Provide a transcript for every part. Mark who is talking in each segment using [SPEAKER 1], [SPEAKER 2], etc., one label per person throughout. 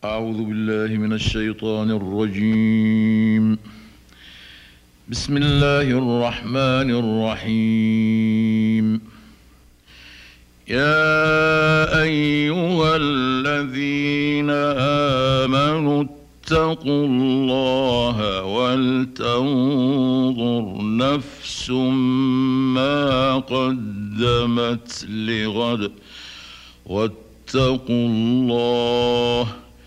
[SPEAKER 1] أعوذ بالله من الشيطان الرجيم. بسم الله الرحمن الرحيم. يا أيها الذين آمنوا اتقوا الله ولتنظر نفس ما قدمت لغد واتقوا الله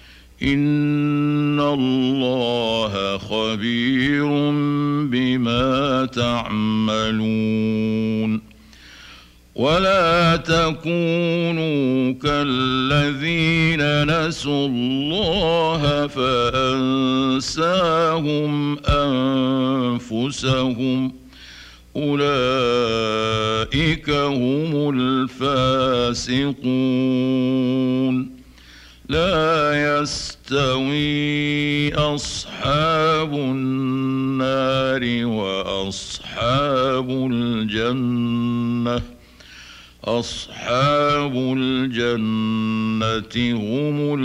[SPEAKER 1] إن الله خبير بما تعملون. ولا تكونوا كالذين نسوا الله فأنساهم أنفسهم أولئك هم الفاسقون. لا يستوي أصحاب النار وأصحاب الجنة أصحاب الجنة هم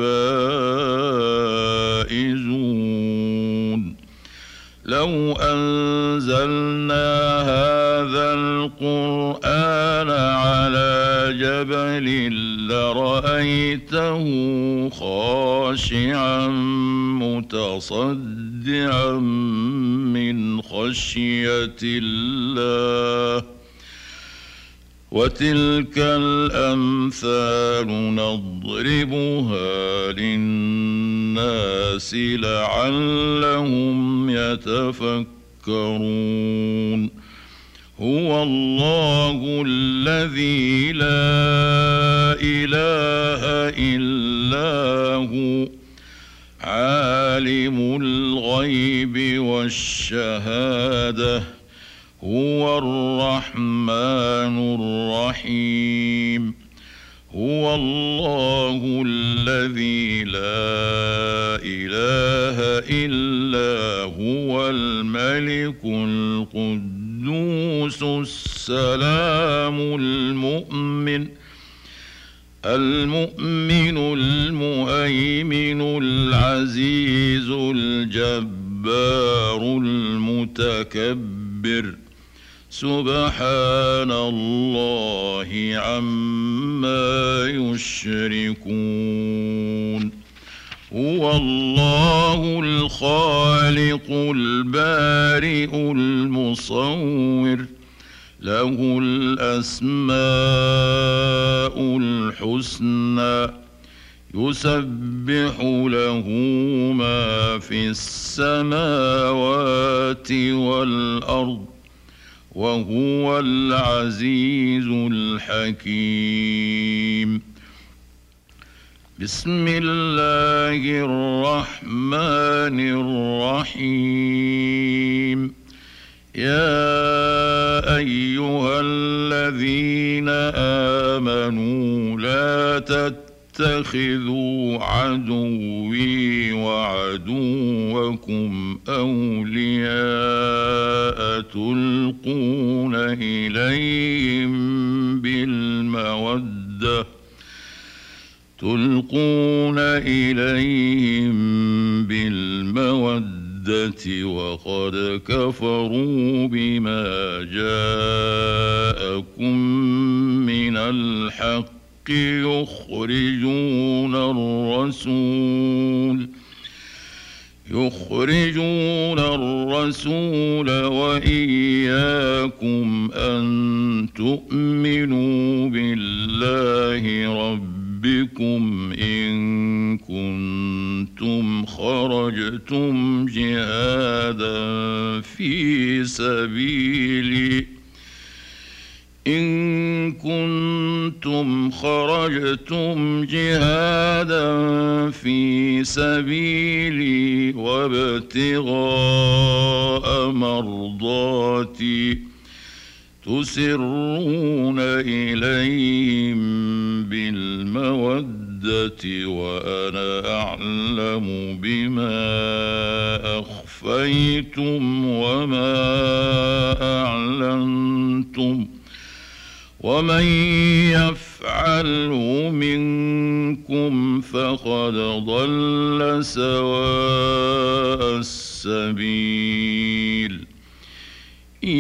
[SPEAKER 1] الفائزون. لو أنزلنا هذا القرآن على جبل لرأيته خاشعا متصدعا من خشية الله. وتلك الأمثال نضربها للناس لعلهم يتفكرون. هو الله الذي لا إله إلا هو عالم الغيب والشهادة هو الرحمن الرحيم. هو الله الذي لا إله إلا هو الملك القدوس السلام المؤمن المهيمن العزيز الجبار المتكبر. سبحان الله عما يشركون. هو الله الخالق البارئ المصور له الأسماء الحسنى يسبح له ما في السماوات والأرض وهو العزيز الحكيم. بسم الله الرحمن الرحيم. يا أيها الذين آمنوا لا تتخذوا عدوي وعدوكم أولياء تلقون إليهم بالمودة وقد كفروا بما جاءكم من الحق يخرجون الرسول وإياكم أن تؤمنوا بالله ربكم إن كنتم خرجتم جهادا في سبيلي وابتغاء مرضاتي تسرون إليهم بالمودة وأنا أعلم بما أخفيتم وما أعلنتم ومن يفعله منكم عنكم فقد ضل سواء السبيل إن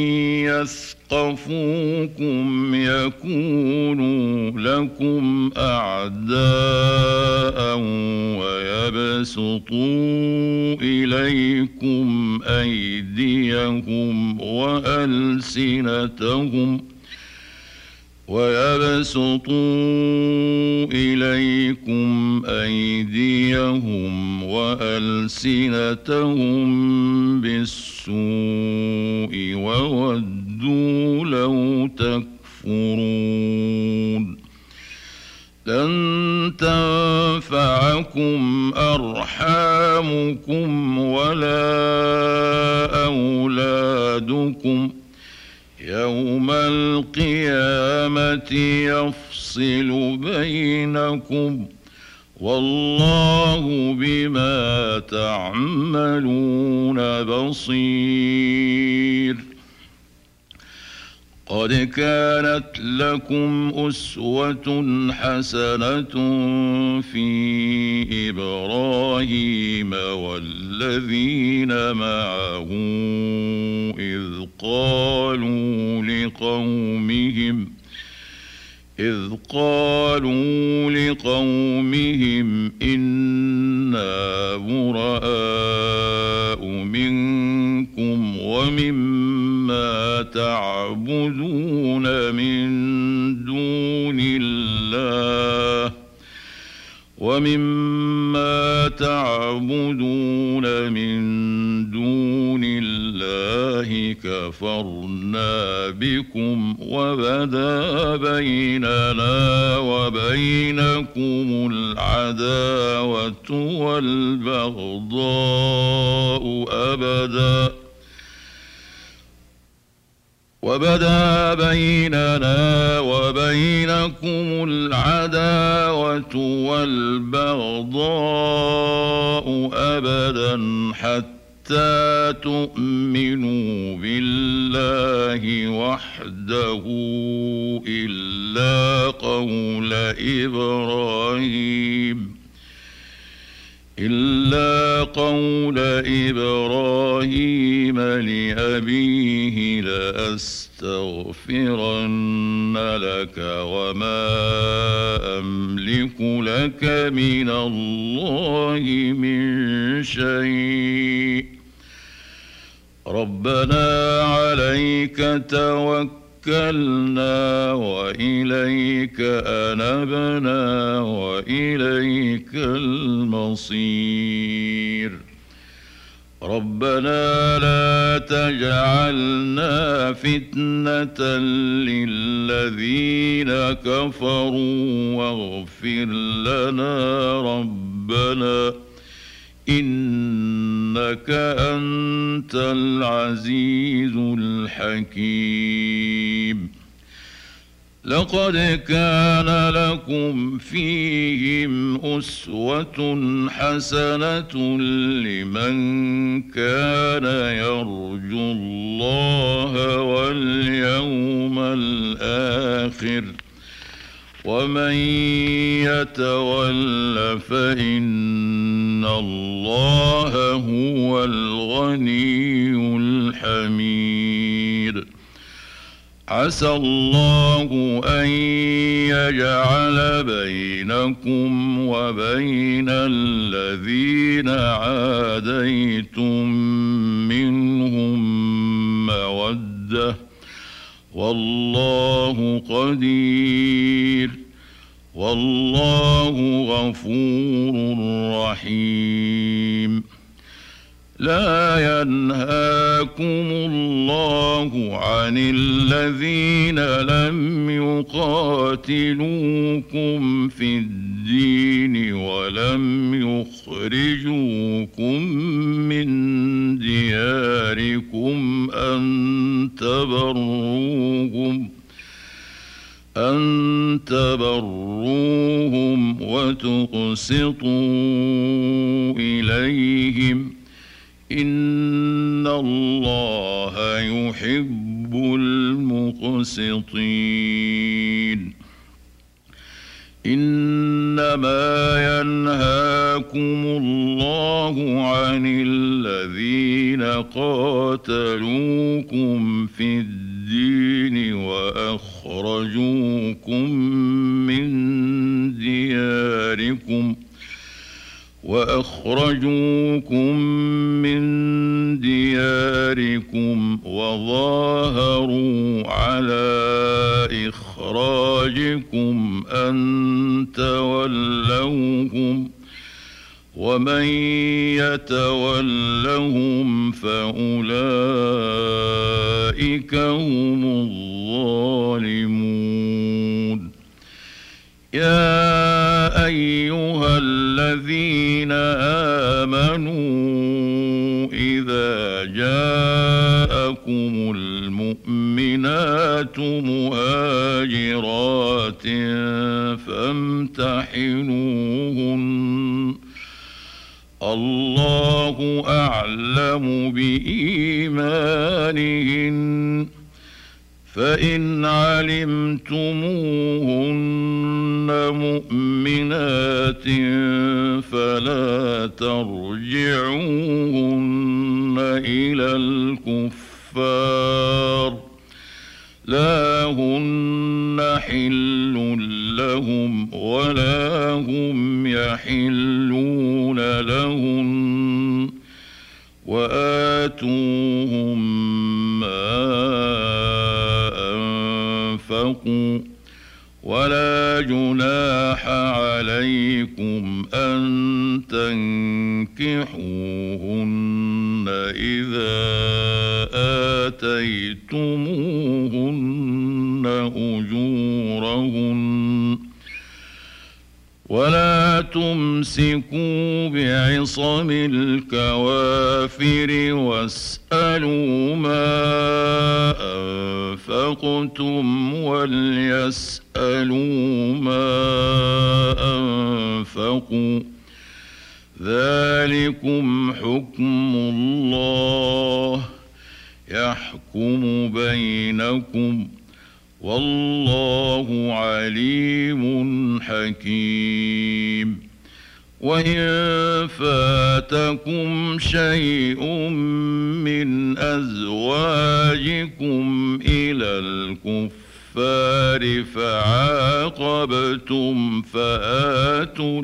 [SPEAKER 1] يثقفوكم يكونوا لكم أعداء ويبسطوا إليكم أيديهم وألسنتهم بالسوء وودوا لو تكفرون لن تنفعكم أرحامكم ولا أولادكم يوم القيامة يفصل بينكم والله بما تعملون بصير قد كانت لكم أسوة حسنة في إبراهيم والذين معه إذ قالوا لقومهم إنا براء منكم ومما تعبدون من دون الله كفرنا بكم وبدا بيننا وبينكم العداوة والبغضاء أبدا حتى تؤمنوا بالله وحده إلا قول إبراهيم لأبيه لأستغفرن لك وما أملك لك من الله من شيء ربنا عليك توكلنا وإليك أنبنا وإليك المصير ربنا لا تجعلنا فتنة للذين كفروا واغفر لنا ربنا إنك أنت العزيز الحكيم لقد كان لكم فيهم أسوة حسنة لمن كان يرجو الله واليوم الآخر ومن يتول فإن الله هو الغني الحميد عسى الله أن يجعل بينكم وبين الذين عاديتم منهم مودة والله قدير والله غفور رحيم لا ينهاكم الله عن الذين لم يقاتلوكم في الدين ولم يخرجوكم من دياركم أن تبروهم وتقسطوا إليهم إن الله يحب المقسطين إنما ينهاكم الله عن الذين قاتلوكم في الدين وأخرجوكم من دياركم وظاهروا على إخراجكم أن تولوهم ومن يتولهم فأولئك هم الظالمون. يا أيها الذين آمنوا إذا جاءكم المؤمنات مهاجرات فامتحنوهن الله أعلم بإيمانهن فإن علمتموهن مؤمنات فلا ترجعوهن إلى الكفار لا هن حل لهم ولا هم يحلون لهن وآتوهم ما أنفقوا ولا جناح عليكم أن تنكحوهن إذا آتيتموهن أجورهن ولا تمسكوا بعصم الكوافر واسألوا ما أنفقتم وليسألوا ما أنفقوا ذلكم حكم الله يحكم بينكم والله عليم حكيم. وإن فاتكم شيء من أزواجكم إلى الكفار فعاقبتم فآتوا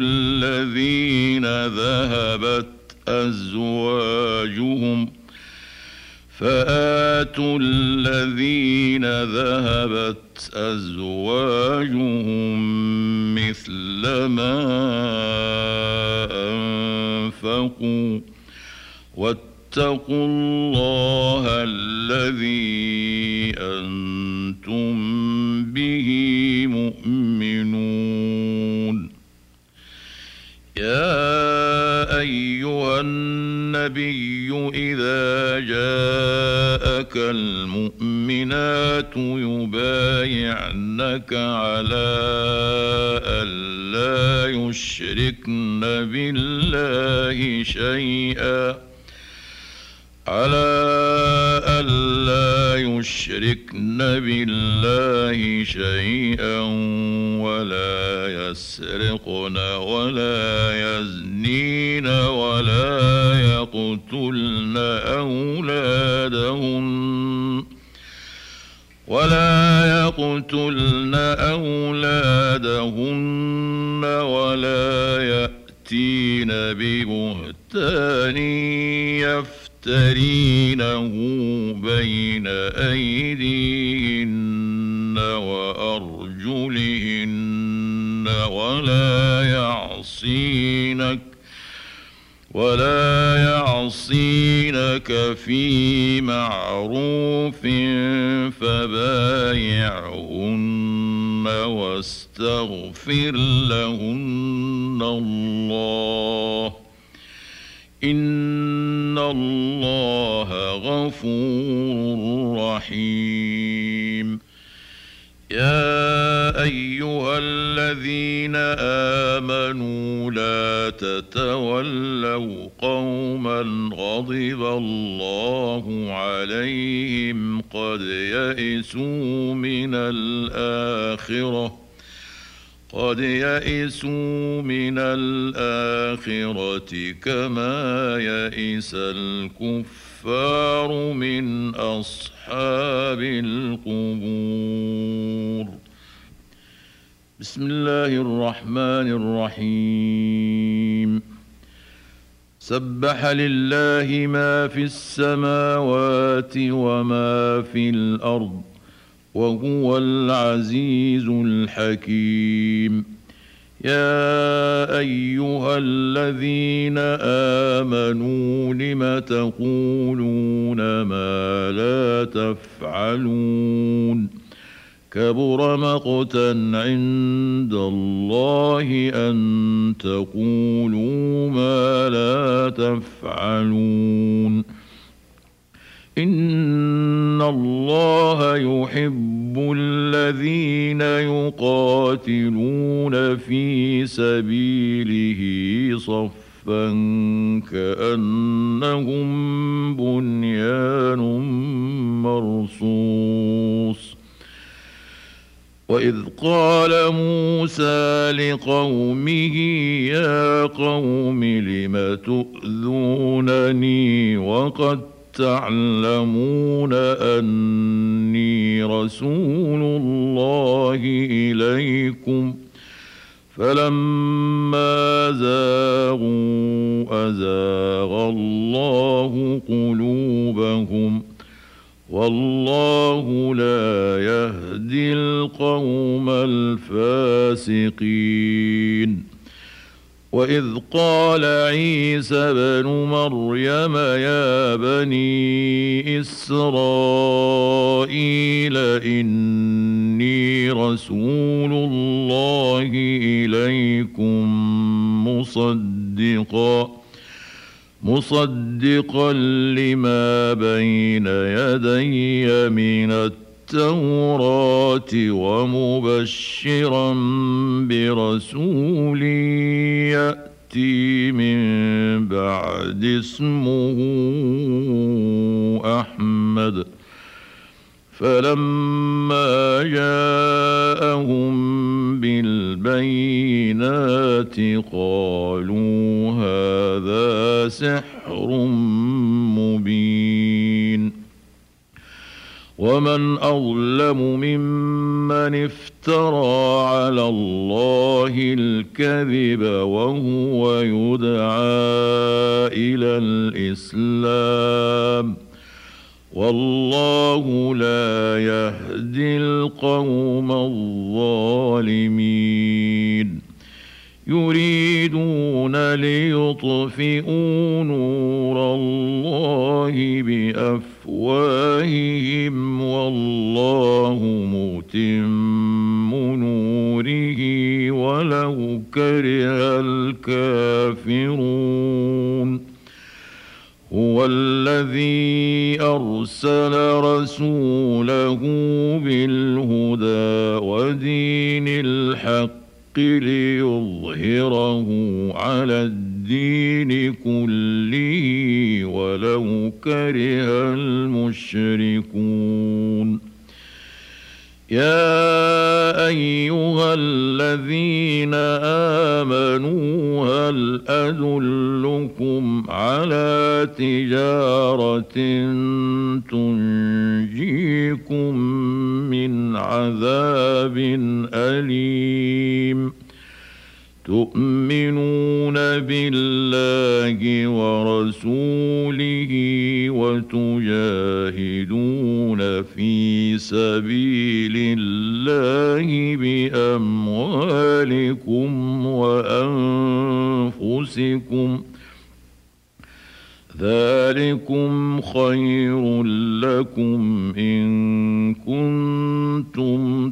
[SPEAKER 1] الذين ذهبت أزواجهم مثل ما أنفقوا واتقوا الله الذي أنتم به مؤمنون. يا أيها النبي إذا جاءك المؤمنات يبايعنك على ألا يشركن بالله شيئا ولا يسرقن ولا يزنين ولا يقتلن أولادهن ولا يأتين ببهتان يفترينه بين أيديهن وأرجلهن ولا يعصينك في معروف فبايعهن واستغفر لهن الله إن الله غفور رحيم. يا أيها الذين آمنوا لا تتولوا قوما غضب الله عليهم قد قد يئسوا من الآخرة كما يئس الكفار من أصحاب القبور. بسم الله الرحمن الرحيم. سبح لله ما في السماوات وما في الأرض وهو العزيز الحكيم. يا أيها الذين آمنوا لم تقولون ما لا تفعلون كبر مقتا عند الله أن تقولوا ما لا تفعلون. إن الله يحب الذين يقاتلون في سبيله صفا كأنهم بنيان مرصوص. وإذ قال موسى لقومه يا قوم لم تؤذونني وقد تعلمون أني رسول الله إليكم فلما زاغوا أزاغ الله قلوبهم والله لا يهدي القوم الفاسقين. وإذ قال عيسى بن مريم يا بني إسرائيل إني رسول الله إليكم مصدقا لما بين يدي من التوراة ومبشرا برسول يأتي من بعد اسمه أحمد. فلما جاءهم بالبينات قالوا هذا سحر مبين. ومن أظلم ممن افترى على الله الكذب وهو يدعى إلى الإسلام والله لا يهدي القوم الظالمين. يريدون ليطفئوا نور الله بأفواههم والله متم نوره ولو كره الكافرون. هو الذي أرسل رسوله بالهدى ودين الحق ليظهره على الدين كله ولو كره المشركون. يا أيها الذين آمنوا هل أدلكم على تجارة تنجيكم من عذاب أليم تؤمنون بالله ورسوله وتجاهدون في سبيل الله بأموالكم وأنفسكم ذلكم خير لكم إن كنتم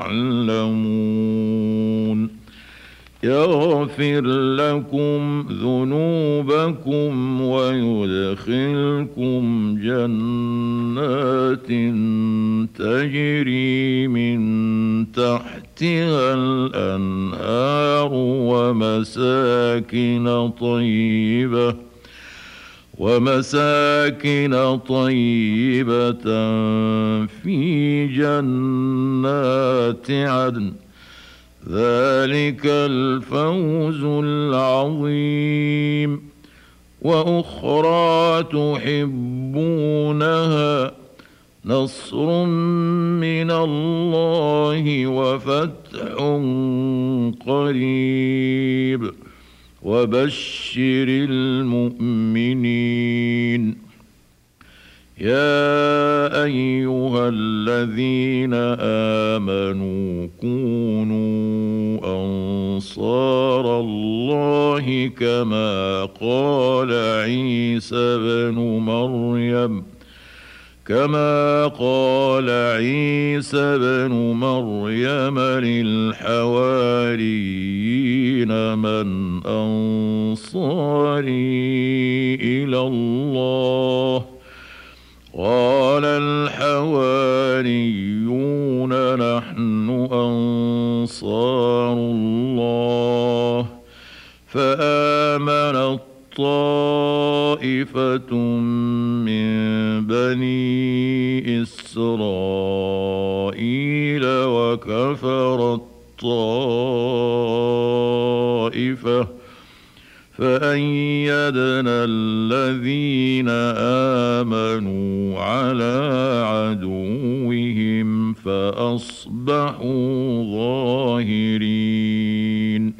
[SPEAKER 1] تعلمون. يغفر لكم ذنوبكم ويدخلكم جنات تجري من تحتها الأنهار ومساكن طيبة في جنات عدن ذلك الفوز العظيم. وأخرى تحبونها نصر من الله وفتح قريب وبشر المؤمنين. يا أيها الذين آمنوا كونوا أنصار الله كما قال عيسى بن مريم للحواريين من أنصاري إلى الله؟ قال الحواريون نحن أنصار الله. فآمنت طائفة من بني إسرائيل وكفرت طائفة فأيدنا الذين آمنوا على عدوهم فأصبحوا ظاهرين.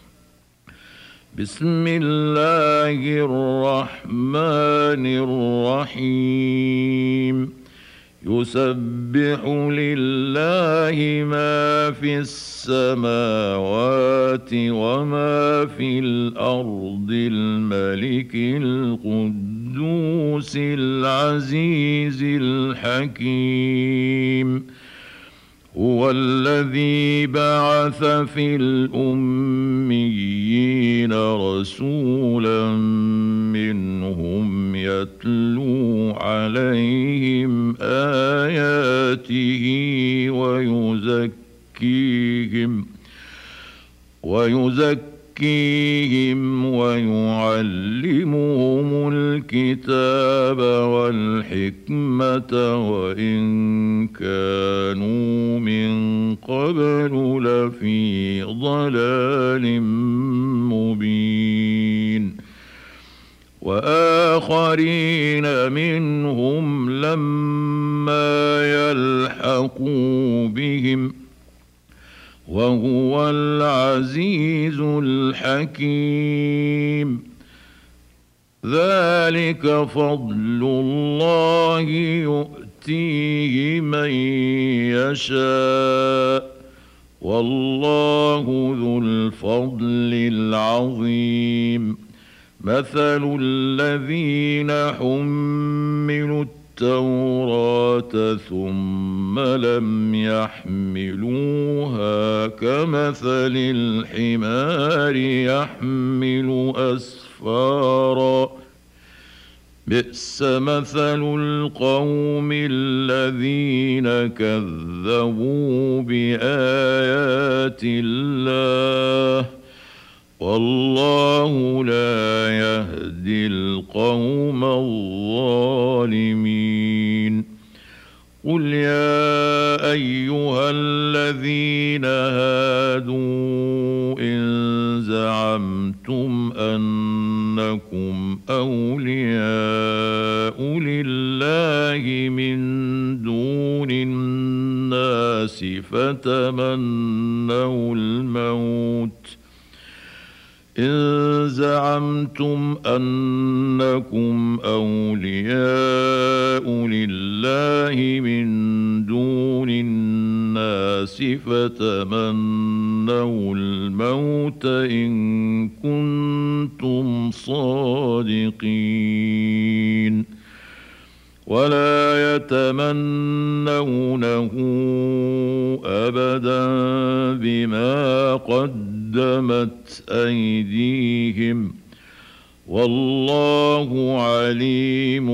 [SPEAKER 1] بسم الله الرحمن الرحيم. يسبح لله ما في السماوات وما في الأرض الملك القدوس العزيز الحكيم. هو الذي بعث في الأميين رسولا منهم يتلو عليهم آياته ويزكيهم ويعلمهم الكتاب والحكمة وإن كانوا من قبل لفي ضلال مبين. وآخرين منهم لما يلحقوا بهم وهو العزيز الحكيم. ذلك فضل الله يؤتيه من يشاء والله ذو الفضل العظيم. مثل الذين حملوا التوراة ثم لم يحملوها كمثل الحمار يحمل أسفارا بئس مثل القوم الذين كذبوا بآيات الله والله لا يهدي القوم الظالمين. قل يا أيها الذين هادوا إن زعمتم أنكم أولياء لله من دون الناس فتمنوا الموت إن زعمتم أنكم أولياء لله من دون الناس فتمنوا الموت إن كنتم صادقين ولا يتمنونه أبدا بما قدمت أيديهم والله عليم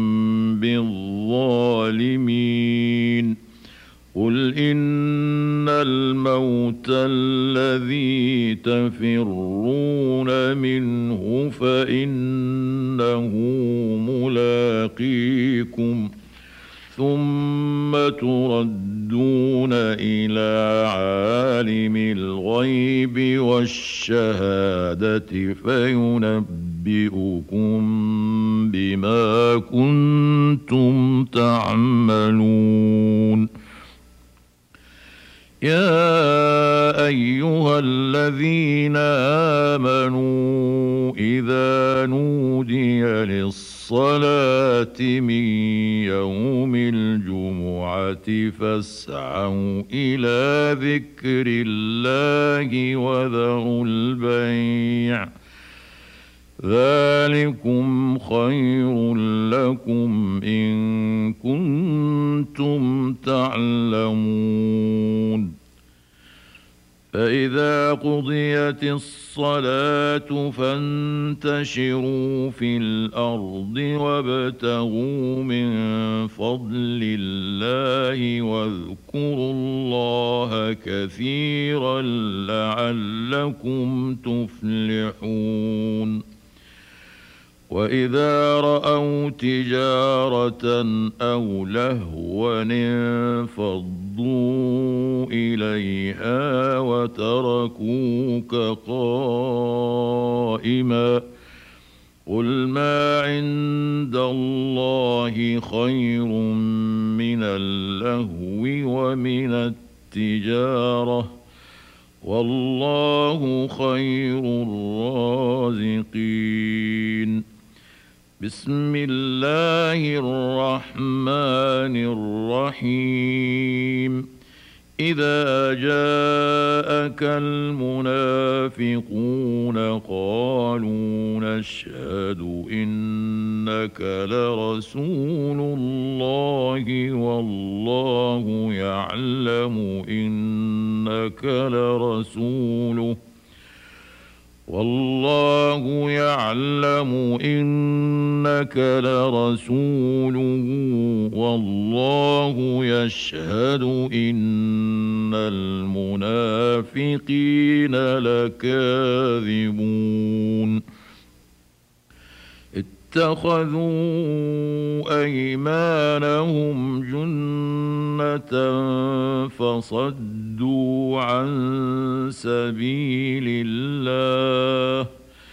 [SPEAKER 1] بالظالمين. قل إن الموت الذي تفرون منه فإنه ملاقيكم ثم تردون إلى عالم الغيب والشهادة فينبئكم بما كنتم تعملون. يا أيها الذين آمنوا إذا نودي للصلاة من يوم الجمعة فاسعوا إلى ذكر الله وذروا البيع ذلكم خير لكم إن كنتم تعلمون. فإذا قضيت الصلاة فانتشروا في الأرض وابتغوا من فضل الله واذكروا الله كثيرا لعلكم تفلحون. وإذا رأوا تجارة أو لهوا انفضوا إليها وتركوك قائما قل ما عند الله خير من اللهو ومن التجارة والله خير الرازقين. بسم الله الرحمن الرحيم. إذا جاءك المنافقون قالوا نشهد إنك لرسول الله والله يعلم إنك لرسوله والله يشهد إن المنافقين لكاذبون. اتخذوا أيمانهم جنة فصدوا عن سبيل الله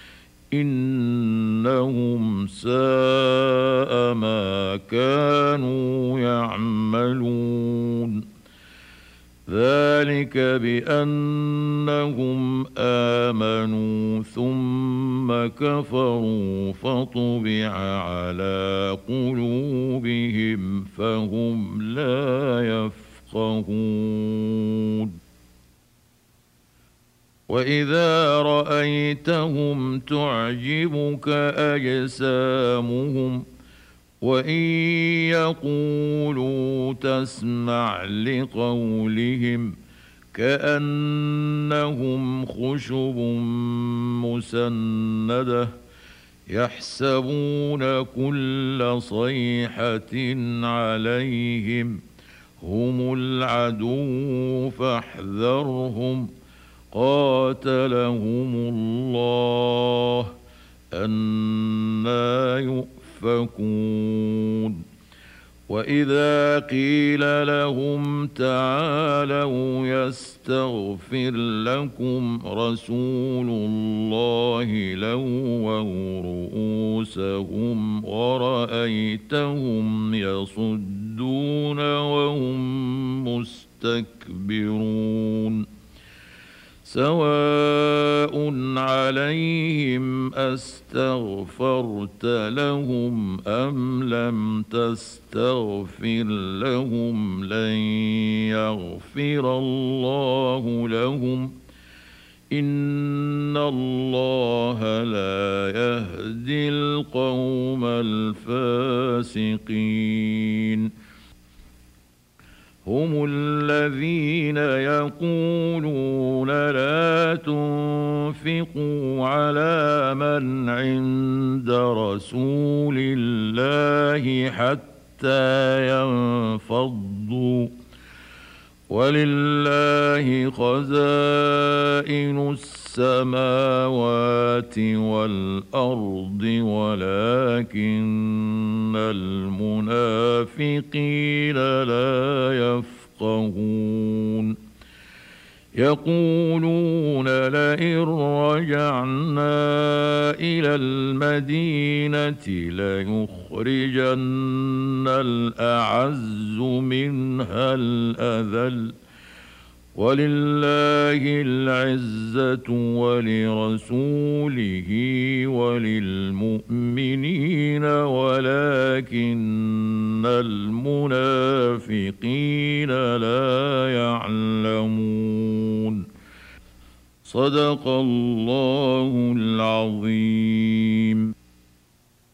[SPEAKER 1] إنهم ساء ما كانوا يعملون. ذلك بأنهم آمنوا ثم كفروا فطبع على قلوبهم فهم لا يفقهون. وإذا رأيتهم تعجبك أجسامهم وإن يقولوا تسمع لقولهم كأنهم خشب مسندة يحسبون كل صيحة عليهم هم العدو فاحذرهم قاتلهم الله أنى يؤفكون. وإذا قيل لهم تعالوا يستغفر لكم رسول الله لووا رؤوسهم ورأيتهم يصدون وهم مستكبرون. سواء عليهم أستغفرت لهم أم لم تستغفر لهم لن يغفر الله لهم إن الله لا يهدي القوم الفاسقين. هم الذين يقولون لا تنفقوا على من عند رسول الله حتى ينفضوا ولله خزائن السماوات السماوات والأرض ولكن المنافقين لا يفقهون يقولون لئن رجعنا إلى المدينة ليخرجن الأعز منها الأذل ولله العزة ولرسوله وللمؤمنين ولكن المنافقين لا يعلمون. صدق الله العظيم.